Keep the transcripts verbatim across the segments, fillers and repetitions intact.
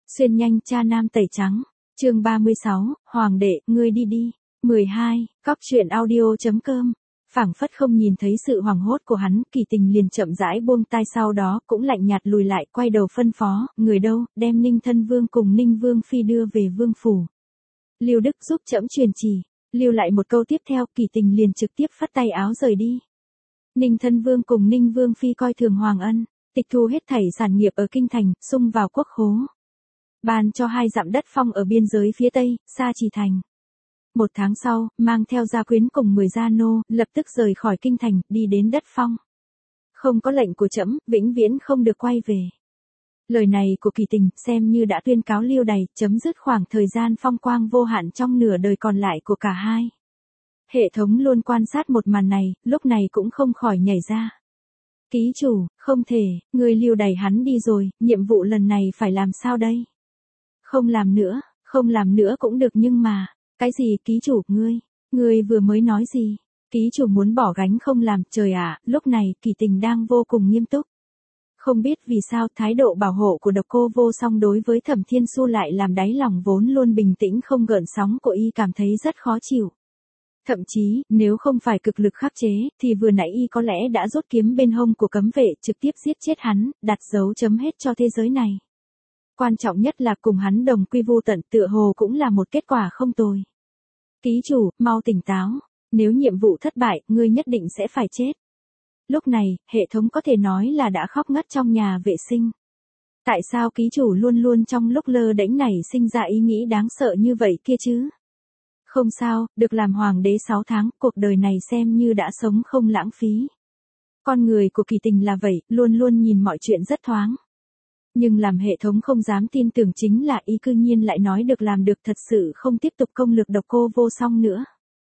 Xuyên nhanh cha nam tẩy trắng. Chương ba mươi sáu, Hoàng đệ, ngươi đi đi. mười hai, Cóc truyện audio.com. Phảng phất không nhìn thấy sự hoảng hốt của hắn, Kỳ Tình liền chậm rãi buông tay, sau đó cũng lạnh nhạt lùi lại, quay đầu phân phó, người đâu, đem Ninh Thân Vương cùng Ninh Vương phi đưa về vương phủ. Lưu Đức giúp trẫm truyền chỉ. Lưu lại một câu tiếp theo, Kỳ Tình liền trực tiếp phất tay áo rời đi. Ninh Thân Vương cùng Ninh Vương phi coi thường Hoàng Ân, tịch thu hết thảy sản nghiệp ở kinh thành, xung vào quốc khố. Ban cho hai dặm đất phong ở biên giới phía tây, Sa Trì thành. Một tháng sau, mang theo gia quyến cùng mười gia nô, lập tức rời khỏi kinh thành, đi đến đất phong. Không có lệnh của trẫm, vĩnh viễn không được quay về. Lời này của Kỳ Tình xem như đã tuyên cáo Lưu Đày, chấm dứt khoảng thời gian phong quang vô hạn trong nửa đời còn lại của cả hai. Hệ thống luôn quan sát một màn này, lúc này cũng không khỏi nhảy ra. Ký chủ, không thể, người Lưu Đày hắn đi rồi, nhiệm vụ lần này phải làm sao đây? Không làm nữa, không làm nữa cũng được nhưng mà, cái gì ký chủ, ngươi, ngươi vừa mới nói gì? Ký chủ muốn bỏ gánh không làm, trời ạ, lúc này Kỳ Tình đang vô cùng nghiêm túc. Không biết vì sao thái độ bảo hộ của Độc Cô Vô Song đối với Thẩm Thiên Su lại làm đáy lòng vốn luôn bình tĩnh không gợn sóng của y cảm thấy rất khó chịu. Thậm chí, nếu không phải cực lực khắc chế, thì vừa nãy y có lẽ đã rút kiếm bên hông của cấm vệ trực tiếp giết chết hắn, đặt dấu chấm hết cho thế giới này. Quan trọng nhất là cùng hắn đồng quy vu tận, tựa hồ cũng là một kết quả không tồi. Ký chủ, mau tỉnh táo, nếu nhiệm vụ thất bại, ngươi nhất định sẽ phải chết. Lúc này, hệ thống có thể nói là đã khóc ngất trong nhà vệ sinh. Tại sao ký chủ luôn luôn trong lúc lơ đễnh này sinh ra ý nghĩ đáng sợ như vậy kia chứ? Không sao, được làm hoàng đế sáu tháng, cuộc đời này xem như đã sống không lãng phí. Con người của Kỳ Tình là vậy, luôn luôn nhìn mọi chuyện rất thoáng. Nhưng làm hệ thống không dám tin tưởng chính là y cư nhiên lại nói được làm được, thật sự không tiếp tục công lược Độc Cô Vô Song nữa.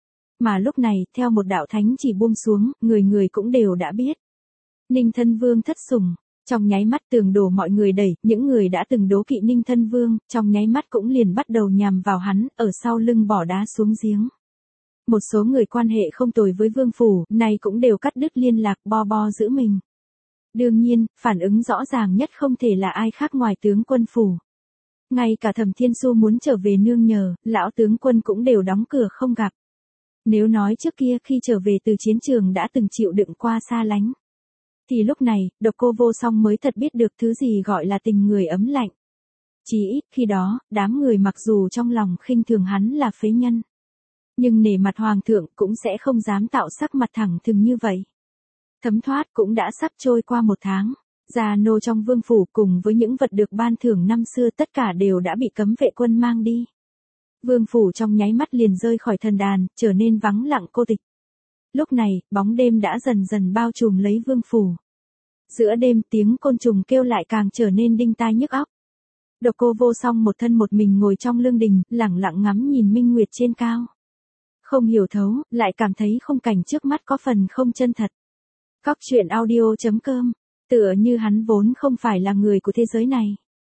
Mà lúc này, theo một đạo thánh chỉ buông xuống, người người cũng đều đã biết. Ninh Thân Vương thất sủng, trong nháy mắt tường đổ mọi người đẩy, những người đã từng đố kỵ Ninh Thân Vương, trong nháy mắt cũng liền bắt đầu nhằm vào hắn, ở sau lưng bỏ đá xuống giếng. Một số người quan hệ không tồi với vương phủ, này cũng đều cắt đứt liên lạc, bo bo giữ mình. Đương nhiên, phản ứng rõ ràng nhất không thể là ai khác ngoài tướng quân phủ. Ngay cả Thẩm Thiên Su muốn trở về nương nhờ, lão tướng quân cũng đều đóng cửa không gặp. Nếu nói trước kia khi trở về từ chiến trường đã từng chịu đựng qua xa lánh, thì lúc này, Độc Cô Vô Song mới thật biết được thứ gì gọi là tình người ấm lạnh. Chỉ ít khi đó, đám người mặc dù trong lòng khinh thường hắn là phế nhân, nhưng nể mặt hoàng thượng cũng sẽ không dám tạo sắc mặt thẳng thừng như vậy. Thấm thoát cũng đã sắp trôi qua một tháng, gia nô trong vương phủ cùng với những vật được ban thưởng năm xưa tất cả đều đã bị cấm vệ quân mang đi. Vương phủ trong nháy mắt liền rơi khỏi thần đàn, trở nên vắng lặng cô tịch. Lúc này, bóng đêm đã dần dần bao trùm lấy vương phủ. Giữa đêm tiếng côn trùng kêu lại càng trở nên đinh tai nhức óc. Độc Cô Vô Song một thân một mình ngồi trong lương đình, lẳng lặng ngắm nhìn minh nguyệt trên cao. Không hiểu thấu, lại cảm thấy khung cảnh trước mắt có phần không chân thật. Cóc truyện audio.com, tựa như hắn vốn không phải là người của thế giới này.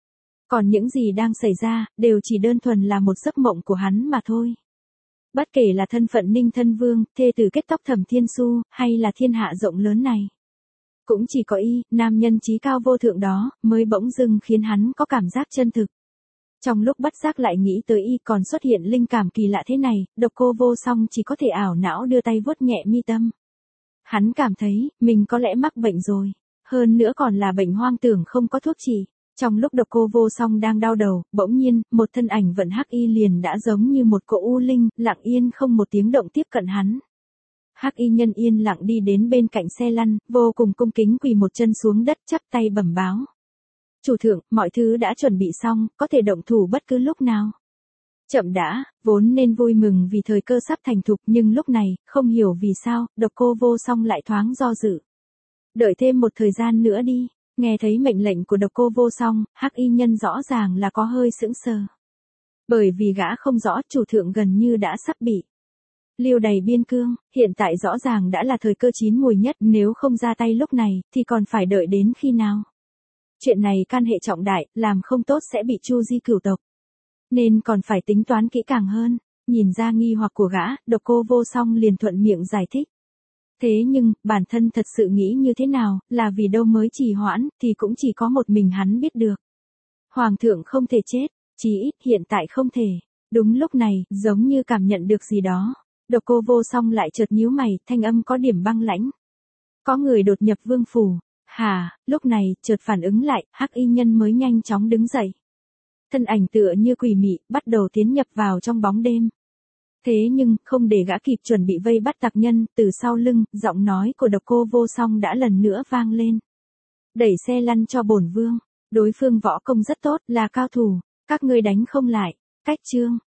Còn những gì đang xảy ra, đều chỉ đơn thuần là một giấc mộng của hắn mà thôi. Bất kể là thân phận Ninh Thân Vương, thê tử kết tóc Thẩm Thiên Su, hay là thiên hạ rộng lớn này. Cũng chỉ có y, nam nhân trí cao vô thượng đó, mới bỗng dưng khiến hắn có cảm giác chân thực. Trong lúc bất giác lại nghĩ tới y còn xuất hiện linh cảm kỳ lạ thế này, Độc Cô Vô Song chỉ có thể ảo não đưa tay vuốt nhẹ mi tâm. Hắn cảm thấy, mình có lẽ mắc bệnh rồi. Hơn nữa còn là bệnh hoang tưởng không có thuốc trị. Trong lúc Độc Cô Vô Song đang đau đầu, bỗng nhiên, một thân ảnh vận hắc y liền đã giống như một cỗ u linh, lặng yên không một tiếng động tiếp cận hắn. Hắc y nhân yên lặng đi đến bên cạnh xe lăn, vô cùng cung kính quỳ một chân xuống đất chắp tay bẩm báo. Chủ thượng, mọi thứ đã chuẩn bị xong, có thể động thủ bất cứ lúc nào. Chậm đã, vốn nên vui mừng vì thời cơ sắp thành thục, nhưng lúc này, không hiểu vì sao, Độc Cô Vô Song lại thoáng do dự. Đợi thêm một thời gian nữa đi. Nghe thấy mệnh lệnh của Độc Cô Vô Song, hắc y nhân rõ ràng là có hơi sững sờ. Bởi vì gã không rõ chủ thượng gần như đã sắp bị Lưu Đày biên cương, hiện tại rõ ràng đã là thời cơ chín mùi nhất, nếu không ra tay lúc này, thì còn phải đợi đến khi nào. Chuyện này can hệ trọng đại, làm không tốt sẽ bị chu di cửu tộc. Nên còn phải tính toán kỹ càng hơn. Nhìn ra nghi hoặc của gã, Độc Cô Vô Song liền thuận miệng giải thích. Thế nhưng, bản thân thật sự nghĩ như thế nào, là vì đâu mới trì hoãn, thì cũng chỉ có một mình hắn biết được. Hoàng thượng không thể chết, chí ít hiện tại không thể. Đúng lúc này, giống như cảm nhận được gì đó. Độc Cô Vô Song lại chợt nhíu mày, thanh âm có điểm băng lãnh. Có người đột nhập vương phủ. Hà, lúc này, chợt phản ứng lại, hắc y nhân mới nhanh chóng đứng dậy. Thân ảnh tựa như quỷ mị, bắt đầu tiến nhập vào trong bóng đêm. Thế nhưng, không để gã kịp chuẩn bị vây bắt tặc nhân, từ sau lưng, giọng nói của Độc Cô Vô Song đã lần nữa vang lên. Đẩy xe lăn cho bổn vương, đối phương võ công rất tốt, là cao thủ, các ngươi đánh không lại. Cách chương